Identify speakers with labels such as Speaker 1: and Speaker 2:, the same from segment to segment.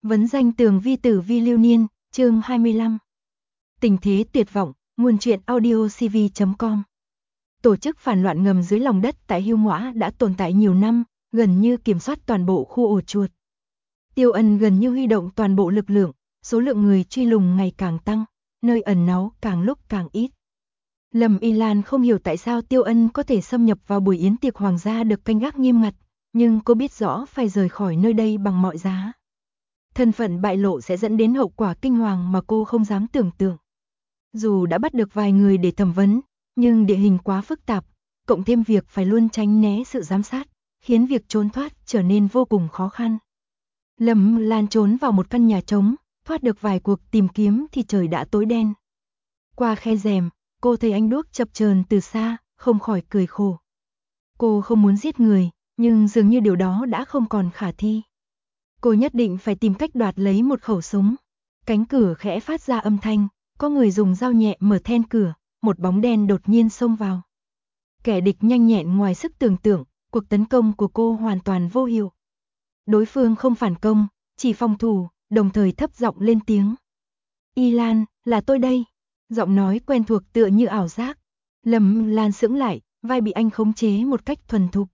Speaker 1: Vấn danh tường vi tử vi lưu niên, chương 25. Tình thế tuyệt vọng, nguồn truyện audio cv.com. Tổ chức phản loạn ngầm dưới lòng đất tại Hưu Ngõa đã tồn tại nhiều năm, gần như kiểm soát toàn bộ khu ổ chuột. Tiêu Ân gần như huy động toàn bộ lực lượng, số lượng người truy lùng ngày càng tăng, nơi ẩn náu càng lúc càng ít. Lâm Y Lan không hiểu tại sao Tiêu Ân có thể xâm nhập vào buổi yến tiệc hoàng gia được canh gác nghiêm ngặt, nhưng cô biết rõ phải rời khỏi nơi đây bằng mọi giá. Thân phận bại lộ sẽ dẫn đến hậu quả kinh hoàng mà cô không dám tưởng tượng. Dù đã bắt được vài người để thẩm vấn, nhưng địa hình quá phức tạp, cộng thêm việc phải luôn tránh né sự giám sát, khiến việc trốn thoát trở nên vô cùng khó khăn. Lâm Lan trốn vào một căn nhà trống, thoát được vài cuộc tìm kiếm thì trời đã tối đen. Qua khe rèm, cô thấy ánh đuốc chập chờn từ xa, không khỏi cười khổ. Cô không muốn giết người, nhưng dường như điều đó đã không còn khả thi. Cô nhất định phải tìm cách đoạt lấy một khẩu súng. Cánh cửa khẽ phát ra âm thanh, có người dùng dao nhẹ mở then cửa, một bóng đen đột nhiên xông vào. Kẻ địch nhanh nhẹn ngoài sức tưởng tượng, cuộc tấn công của cô hoàn toàn vô hiệu. Đối phương không phản công, chỉ phòng thủ, đồng thời thấp giọng lên tiếng. Y Lan, là tôi đây. Giọng nói quen thuộc tựa như ảo giác. Lâm Lan sững lại, vai bị anh khống chế một cách thuần thục.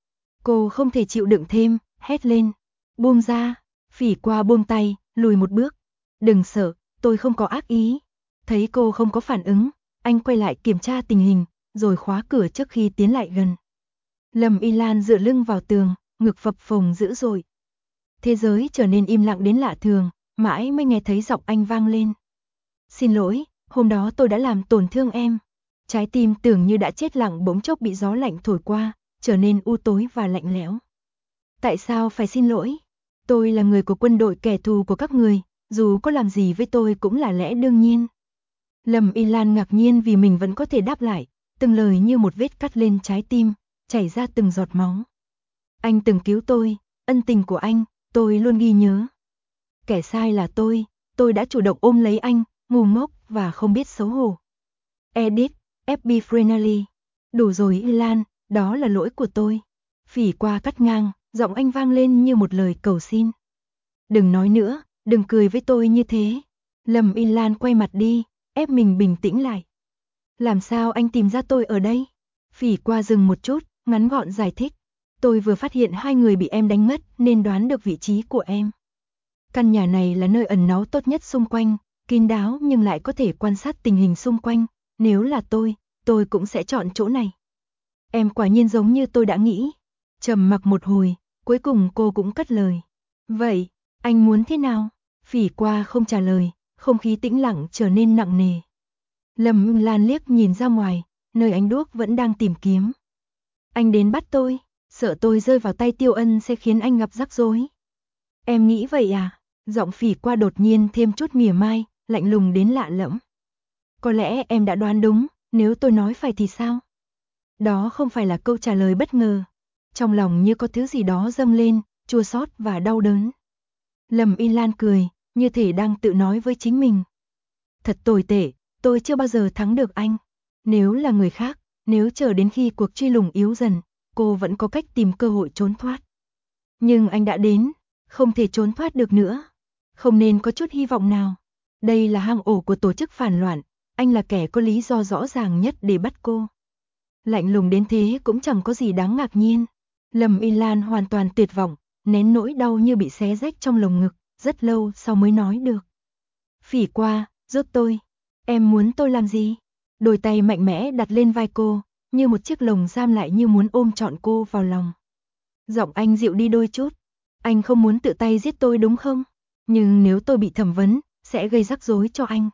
Speaker 1: Cô không thể chịu đựng thêm, hét lên. Buông ra, Phỉ Qua buông tay, lùi một bước. Đừng sợ, tôi không có ác ý. Thấy cô không có phản ứng, anh quay lại kiểm tra tình hình, rồi khóa cửa trước khi tiến lại gần. Lâm Y Lan dựa lưng vào tường, ngực phập phồng dữ dội. Thế giới trở nên im lặng đến lạ thường, mãi mới nghe thấy giọng anh vang lên. Xin lỗi, hôm đó tôi đã làm tổn thương em. Trái tim tưởng như đã chết lặng bỗng chốc bị gió lạnh thổi qua, trở nên u tối và lạnh lẽo. Tại sao phải xin lỗi? Tôi là người của quân đội, kẻ thù của các người, dù có làm gì với tôi cũng là lẽ đương nhiên. Lâm Y Lan ngạc nhiên vì mình vẫn có thể đáp lại, từng lời như một vết cắt lên trái tim, chảy ra từng giọt máu. Anh từng cứu tôi, ân tình của anh, tôi luôn ghi nhớ. Kẻ sai là tôi đã chủ động ôm lấy anh, ngu ngốc và không biết xấu hổ. Edit, FB Friendly. Đủ rồi Y Lan, đó là lỗi của tôi. Phỉ Qua cắt ngang, giọng anh vang lên như một lời cầu xin. Đừng nói nữa, đừng cười với tôi như thế. Lâm Y Lan quay mặt đi, ép mình bình tĩnh lại. Làm sao anh tìm ra tôi ở đây? Phỉ Qua dừng một chút, ngắn gọn giải thích. Tôi vừa phát hiện hai người bị em đánh ngất nên đoán được vị trí của em. Căn nhà này là nơi ẩn náu tốt nhất xung quanh, kín đáo nhưng lại có thể quan sát tình hình xung quanh. Nếu là tôi cũng sẽ chọn chỗ này. Em quả nhiên giống như tôi đã nghĩ. Trầm mặc một hồi, cuối cùng cô cũng cất lời. Vậy, anh muốn thế nào? Phỉ Qua không trả lời, không khí tĩnh lặng trở nên nặng nề. Lâm Lan liếc nhìn ra ngoài, nơi ánh đuốc vẫn đang tìm kiếm. Anh đến bắt tôi, sợ tôi rơi vào tay Tiêu Ân sẽ khiến anh gặp rắc rối. Em nghĩ vậy à? Giọng Phỉ Qua đột nhiên thêm chút mỉa mai, lạnh lùng đến lạ lẫm. Có lẽ em đã đoán đúng, nếu tôi nói phải thì sao? Đó không phải là câu trả lời bất ngờ. Trong lòng như có thứ gì đó dâng lên, chua xót và đau đớn. Lâm Y Lan cười, như thể đang tự nói với chính mình. Thật tồi tệ, tôi chưa bao giờ thắng được anh. Nếu là người khác, nếu chờ đến khi cuộc truy lùng yếu dần, cô vẫn có cách tìm cơ hội trốn thoát. Nhưng anh đã đến, không thể trốn thoát được nữa. Không nên có chút hy vọng nào. Đây là hang ổ của tổ chức phản loạn, anh là kẻ có lý do rõ ràng nhất để bắt cô. Lạnh lùng đến thế cũng chẳng có gì đáng ngạc nhiên. Lâm Y Lan hoàn toàn tuyệt vọng, nén nỗi đau như bị xé rách trong lồng ngực, rất lâu sau mới nói được. Phỉ Qua, giúp tôi. Em muốn tôi làm gì? Đôi tay mạnh mẽ đặt lên vai cô, như một chiếc lồng giam lại như muốn ôm trọn cô vào lòng. Giọng anh dịu đi đôi chút. Anh không muốn tự tay giết tôi đúng không? Nhưng nếu tôi bị thẩm vấn, sẽ gây rắc rối cho anh.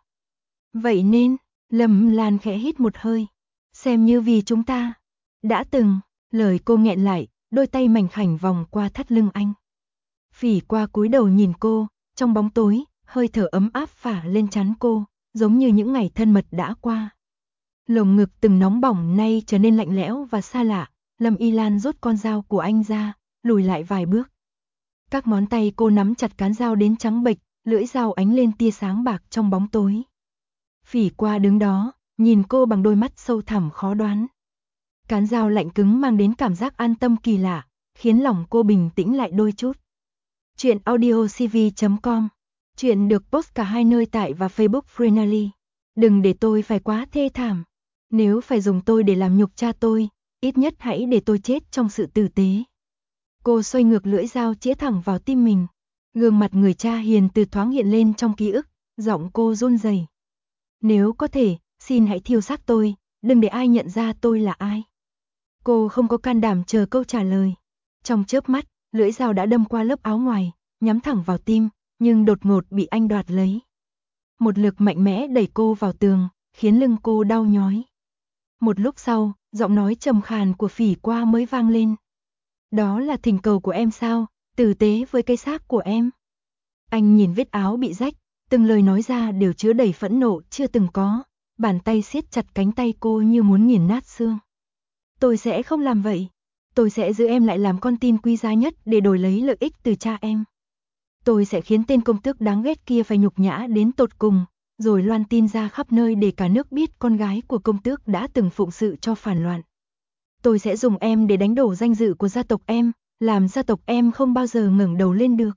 Speaker 1: Vậy nên, Lâm Lan khẽ hít một hơi. Xem như vì chúng ta đã từng, lời cô nghẹn lại, đôi tay mảnh khảnh vòng qua thắt lưng anh. Phỉ Qua cúi đầu nhìn cô, trong bóng tối, hơi thở ấm áp phả lên trán cô, giống như những ngày thân mật đã qua. Lồng ngực từng nóng bỏng nay trở nên lạnh lẽo và xa lạ, Lâm Y Lan rút con dao của anh ra, lùi lại vài bước. Các ngón tay cô nắm chặt cán dao đến trắng bệch, lưỡi dao ánh lên tia sáng bạc trong bóng tối. Phỉ Qua đứng đó, nhìn cô bằng đôi mắt sâu thẳm khó đoán. Cán dao lạnh cứng mang đến cảm giác an tâm kỳ lạ, khiến lòng cô bình tĩnh lại đôi chút. Chuyện audiocv.com. Chuyện được post cả hai nơi tại và Facebook Freenally. Đừng để tôi phải quá thê thảm. Nếu phải dùng tôi để làm nhục cha tôi, ít nhất hãy để tôi chết trong sự tử tế. Cô xoay ngược lưỡi dao chĩa thẳng vào tim mình. Gương mặt người cha hiền từ thoáng hiện lên trong ký ức, giọng cô run rẩy. Nếu có thể, xin hãy thiêu xác tôi, đừng để ai nhận ra tôi là ai. Cô không có can đảm chờ câu trả lời. Trong chớp mắt, lưỡi dao đã đâm qua lớp áo ngoài, nhắm thẳng vào tim, nhưng đột ngột bị anh đoạt lấy. Một lực mạnh mẽ đẩy cô vào tường, khiến lưng cô đau nhói. Một lúc sau, giọng nói trầm khàn của Phỉ Qua mới vang lên. Đó là thỉnh cầu của em sao, tử tế với cái xác của em. Anh nhìn vết áo bị rách, từng lời nói ra đều chứa đầy phẫn nộ chưa từng có, bàn tay siết chặt cánh tay cô như muốn nghiền nát xương. Tôi sẽ không làm vậy. Tôi sẽ giữ em lại làm con tin quý giá nhất để đổi lấy lợi ích từ cha em. Tôi sẽ khiến tên công tước đáng ghét kia phải nhục nhã đến tột cùng, rồi loan tin ra khắp nơi để cả nước biết con gái của công tước đã từng phụng sự cho phản loạn. Tôi sẽ dùng em để đánh đổ danh dự của gia tộc em, làm gia tộc em không bao giờ ngẩng đầu lên được.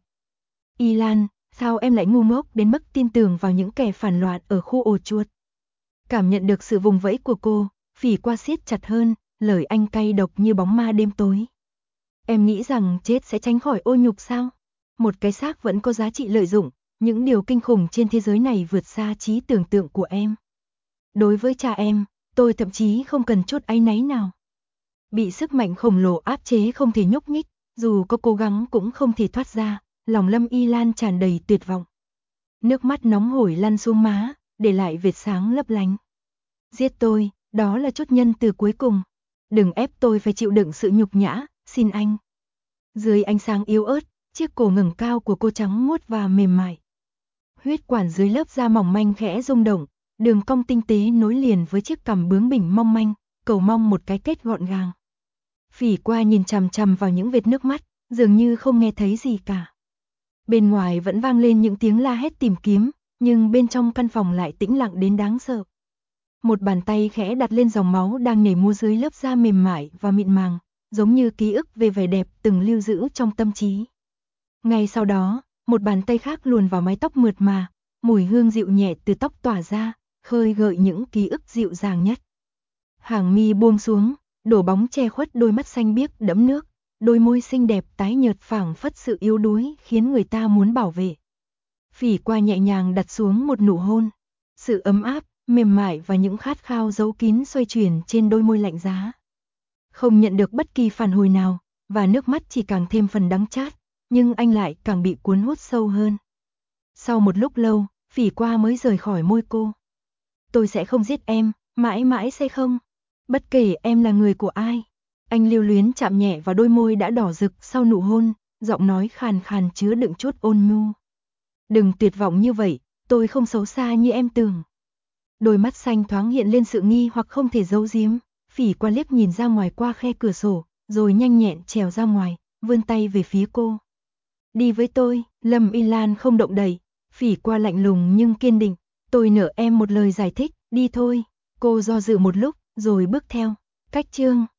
Speaker 1: Ilan, sao em lại ngu ngốc đến mức tin tưởng vào những kẻ phản loạn ở khu ổ chuột? Cảm nhận được sự vùng vẫy của cô, Phỉ Qua siết chặt hơn, lời anh cay độc như bóng ma đêm tối. Em nghĩ rằng chết sẽ tránh khỏi ô nhục sao? Một cái xác vẫn có giá trị lợi dụng, những điều kinh khủng trên thế giới này vượt xa trí tưởng tượng của em. Đối với cha em, tôi thậm chí không cần chút áy náy nào. Bị sức mạnh khổng lồ áp chế không thể nhúc nhích, dù có cố gắng cũng không thể thoát ra, lòng Lâm Ilan tràn đầy tuyệt vọng. Nước mắt nóng hổi lăn xuống má, để lại vệt sáng lấp lánh. Giết tôi, đó là chút nhân từ cuối cùng. Đừng ép tôi phải chịu đựng sự nhục nhã, xin anh. Dưới ánh sáng yếu ớt, chiếc cổ ngẩng cao của cô trắng muốt và mềm mại. Huyết quản dưới lớp da mỏng manh khẽ rung động, đường cong tinh tế nối liền với chiếc cằm bướng bỉnh mong manh, cầu mong một cái kết gọn gàng. Phỉ Qua nhìn chằm chằm vào những vệt nước mắt, dường như không nghe thấy gì cả. Bên ngoài vẫn vang lên những tiếng la hét tìm kiếm, nhưng bên trong căn phòng lại tĩnh lặng đến đáng sợ. Một bàn tay khẽ đặt lên dòng máu đang nhảy múa dưới lớp da mềm mại và mịn màng, giống như ký ức về vẻ đẹp từng lưu giữ trong tâm trí. Ngay sau đó, một bàn tay khác luồn vào mái tóc mượt mà, mùi hương dịu nhẹ từ tóc tỏa ra, khơi gợi những ký ức dịu dàng nhất. Hàng mi buông xuống, đổ bóng che khuất đôi mắt xanh biếc đẫm nước, đôi môi xinh đẹp tái nhợt phảng phất sự yếu đuối khiến người ta muốn bảo vệ. Phỉ Qua nhẹ nhàng đặt xuống một nụ hôn, sự ấm áp, mềm mại và những khát khao giấu kín xoay chuyển trên đôi môi lạnh giá. Không nhận được bất kỳ phản hồi nào, và nước mắt chỉ càng thêm phần đắng chát, nhưng anh lại càng bị cuốn hút sâu hơn. Sau một lúc lâu, Phỉ Qua mới rời khỏi môi cô. Tôi sẽ không giết em, mãi mãi sẽ không. Bất kể em là người của ai. Anh lưu luyến chạm nhẹ vào đôi môi đã đỏ rực sau nụ hôn, giọng nói khàn khàn chứa đựng chút ôn nhu. Đừng tuyệt vọng như vậy, tôi không xấu xa như em tưởng. Đôi mắt xanh thoáng hiện lên sự nghi hoặc không thể giấu giếm. Phỉ Qua liếc nhìn ra ngoài qua khe cửa sổ, rồi nhanh nhẹn trèo ra ngoài, vươn tay về phía cô. Đi với tôi. Lâm Ilan không động đậy. Phỉ Qua lạnh lùng nhưng kiên định. Tôi nợ em một lời giải thích, đi thôi. Cô do dự một lúc, rồi bước theo. Cách chương